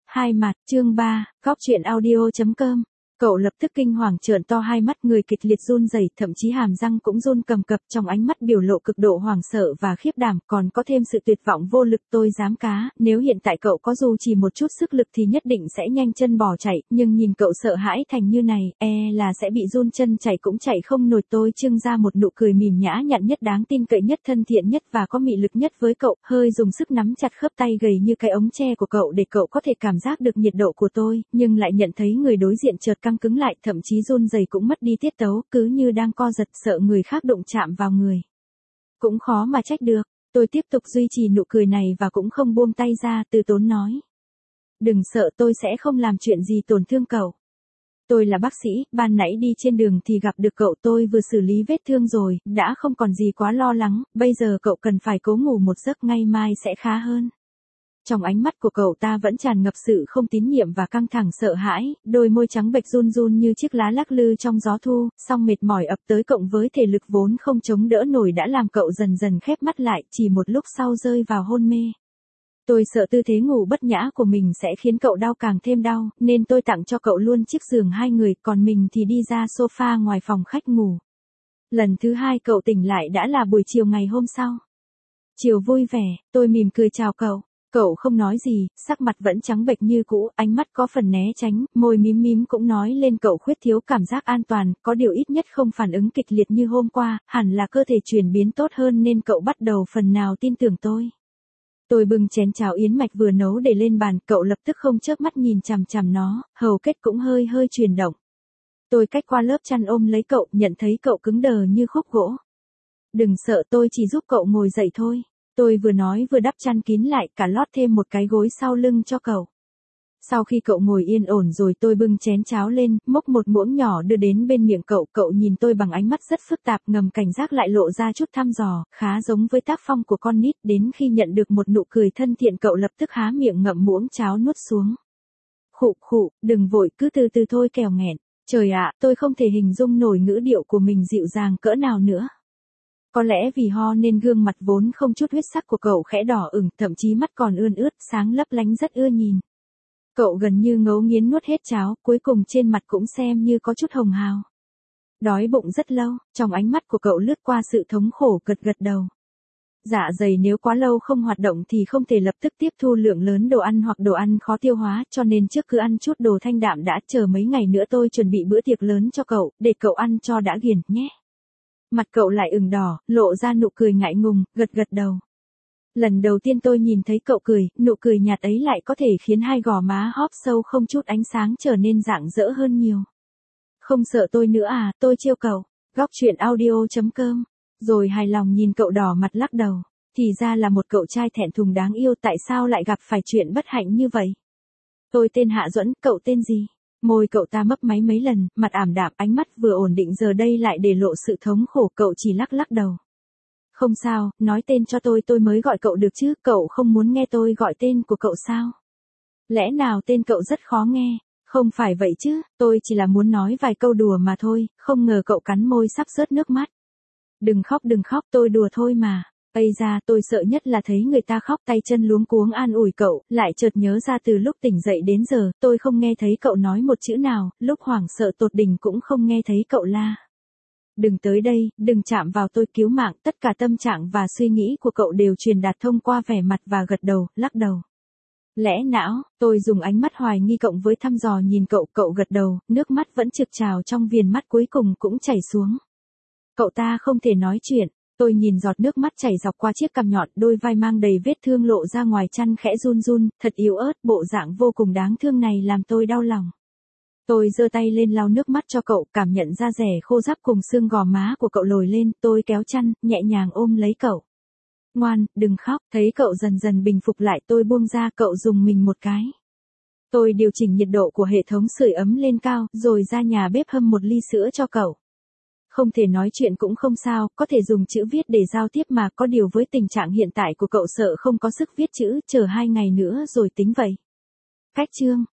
Hai mặt, chương 3, góc truyện audio.com. Cậu lập tức kinh hoàng trợn to hai mắt, người kịch liệt run rẩy, thậm chí hàm răng cũng run cầm cập, trong ánh mắt biểu lộ cực độ hoảng sợ và khiếp đảm, còn có thêm sự tuyệt vọng vô lực. Tôi dám cá, nếu hiện tại cậu có dù chỉ một chút sức lực thì nhất định sẽ nhanh chân bỏ chạy, nhưng nhìn cậu sợ hãi thành như này, là sẽ bị run chân chạy cũng chạy không nổi. Tôi trưng ra một nụ cười mỉm nhã nhặn nhất, đáng tin cậy nhất, thân thiện nhất và có mị lực nhất với cậu, hơi dùng sức nắm chặt khớp tay gầy như cái ống tre của cậu để cậu có thể cảm giác được nhiệt độ của tôi, nhưng lại nhận thấy người đối diện chợt căng cứng lại, thậm chí run rẩy cũng mất đi tiết tấu, cứ như đang co giật sợ người khác đụng chạm vào người. Cũng khó mà trách được, tôi tiếp tục duy trì nụ cười này và cũng không buông tay ra, từ tốn nói. Đừng sợ, tôi sẽ không làm chuyện gì tổn thương cậu. Tôi là bác sĩ, ban nãy đi trên đường thì gặp được cậu, tôi vừa xử lý vết thương rồi, đã không còn gì quá lo lắng, bây giờ cậu cần phải cố ngủ một giấc, ngày mai sẽ khá hơn. Trong ánh mắt của cậu ta vẫn tràn ngập sự không tín nhiệm và căng thẳng sợ hãi, đôi môi trắng bệch run run như chiếc lá lắc lư trong gió thu, song mệt mỏi ập tới cộng với thể lực vốn không chống đỡ nổi đã làm cậu dần dần khép mắt lại, chỉ một lúc sau rơi vào hôn mê. Tôi sợ tư thế ngủ bất nhã của mình sẽ khiến cậu đau càng thêm đau, nên tôi tặng cho cậu luôn chiếc giường hai người, còn mình thì đi ra sofa ngoài phòng khách ngủ. Lần thứ hai cậu tỉnh lại đã là buổi chiều ngày hôm sau. Chiều vui vẻ, tôi mỉm cười chào cậu. Cậu không nói gì, sắc mặt vẫn trắng bệch như cũ, ánh mắt có phần né tránh, môi mím mím cũng nói lên cậu khuyết thiếu cảm giác an toàn, có điều ít nhất không phản ứng kịch liệt như hôm qua, hẳn là cơ thể chuyển biến tốt hơn nên cậu bắt đầu phần nào tin tưởng tôi. Tôi bưng chén cháo yến mạch vừa nấu để lên bàn, cậu lập tức không chớp mắt nhìn chằm chằm nó, hầu kết cũng hơi hơi chuyển động. Tôi cách qua lớp chăn ôm lấy cậu, nhận thấy cậu cứng đờ như khúc gỗ. Đừng sợ, tôi chỉ giúp cậu ngồi dậy thôi. Tôi vừa nói vừa đắp chăn kín lại, cả lót thêm một cái gối sau lưng cho cậu. Sau khi cậu ngồi yên ổn rồi tôi bưng chén cháo lên, múc một muỗng nhỏ đưa đến bên miệng cậu. Cậu nhìn tôi bằng ánh mắt rất phức tạp, ngầm cảnh giác lại lộ ra chút thăm dò, khá giống với tác phong của con nít. Đến khi nhận được một nụ cười thân thiện cậu lập tức há miệng ngậm muỗng cháo nuốt xuống. Khụ khụ, đừng vội, cứ từ từ thôi kẻo nghẹn. Trời ạ, tôi không thể hình dung nổi ngữ điệu của mình dịu dàng cỡ nào nữa. Có lẽ vì ho nên gương mặt vốn không chút huyết sắc của cậu khẽ đỏ ửng, thậm chí mắt còn ươn ướt, sáng lấp lánh rất ưa nhìn. Cậu gần như ngấu nghiến nuốt hết cháo, cuối cùng trên mặt cũng xem như có chút hồng hào. Đói bụng rất lâu, trong ánh mắt của cậu lướt qua sự thống khổ, gật gật đầu. Dạ dày nếu quá lâu không hoạt động thì không thể lập tức tiếp thu lượng lớn đồ ăn hoặc đồ ăn khó tiêu hóa, cho nên trước cứ ăn chút đồ thanh đạm đã, chờ mấy ngày nữa tôi chuẩn bị bữa tiệc lớn cho cậu, để cậu ăn cho đã ghiền, nhé. Mặt cậu lại ửng đỏ, lộ ra nụ cười ngại ngùng, gật gật đầu. Lần đầu tiên tôi nhìn thấy cậu cười, nụ cười nhạt ấy lại có thể khiến hai gò má hóp sâu không chút ánh sáng trở nên rạng rỡ hơn nhiều. Không sợ tôi nữa à, tôi trêu cậu. Góc truyện audio.com. Rồi hài lòng nhìn cậu đỏ mặt lắc đầu. Thì ra là một cậu trai thẹn thùng đáng yêu, tại sao lại gặp phải chuyện bất hạnh như vậy? Tôi tên Hạ Duẫn, cậu tên gì? Môi cậu ta mấp máy mấy lần, mặt ảm đạm, ánh mắt vừa ổn định giờ đây lại để lộ sự thống khổ, cậu chỉ lắc lắc đầu. Không sao, nói tên cho tôi mới gọi cậu được chứ, cậu không muốn nghe tôi gọi tên của cậu sao? Lẽ nào tên cậu rất khó nghe? Không phải vậy chứ, tôi chỉ là muốn nói vài câu đùa mà thôi, không ngờ cậu cắn môi sắp rớt nước mắt. Đừng khóc, tôi đùa thôi mà. Ây da, tôi sợ nhất là thấy người ta khóc, tay chân luống cuống an ủi cậu, lại chợt nhớ ra từ lúc tỉnh dậy đến giờ, tôi không nghe thấy cậu nói một chữ nào, lúc hoảng sợ tột đỉnh cũng không nghe thấy cậu la. Đừng tới đây, đừng chạm vào tôi, cứu mạng, tất cả tâm trạng và suy nghĩ của cậu đều truyền đạt thông qua vẻ mặt và gật đầu, lắc đầu. Lẽ não, tôi dùng ánh mắt hoài nghi cộng với thăm dò nhìn cậu, cậu gật đầu, nước mắt vẫn trực trào trong viền mắt cuối cùng cũng chảy xuống. Cậu ta không thể nói chuyện. Tôi nhìn giọt nước mắt chảy dọc qua chiếc cằm nhọn, đôi vai mang đầy vết thương lộ ra ngoài chăn khẽ run run, thật yếu ớt, bộ dạng vô cùng đáng thương này làm tôi đau lòng. Tôi giơ tay lên lau nước mắt cho cậu, cảm nhận da rẻ khô ráp cùng xương gò má của cậu lồi lên, tôi kéo chăn, nhẹ nhàng ôm lấy cậu. Ngoan, đừng khóc, thấy cậu dần dần bình phục lại tôi buông ra, cậu dùng mình một cái. Tôi điều chỉnh nhiệt độ của hệ thống sưởi ấm lên cao, rồi ra nhà bếp hâm một ly sữa cho cậu. Không thể nói chuyện cũng không sao, có thể dùng chữ viết để giao tiếp mà, có điều với tình trạng hiện tại của cậu sợ không có sức viết chữ, chờ 2 ngày nữa rồi tính vậy. Cách chương.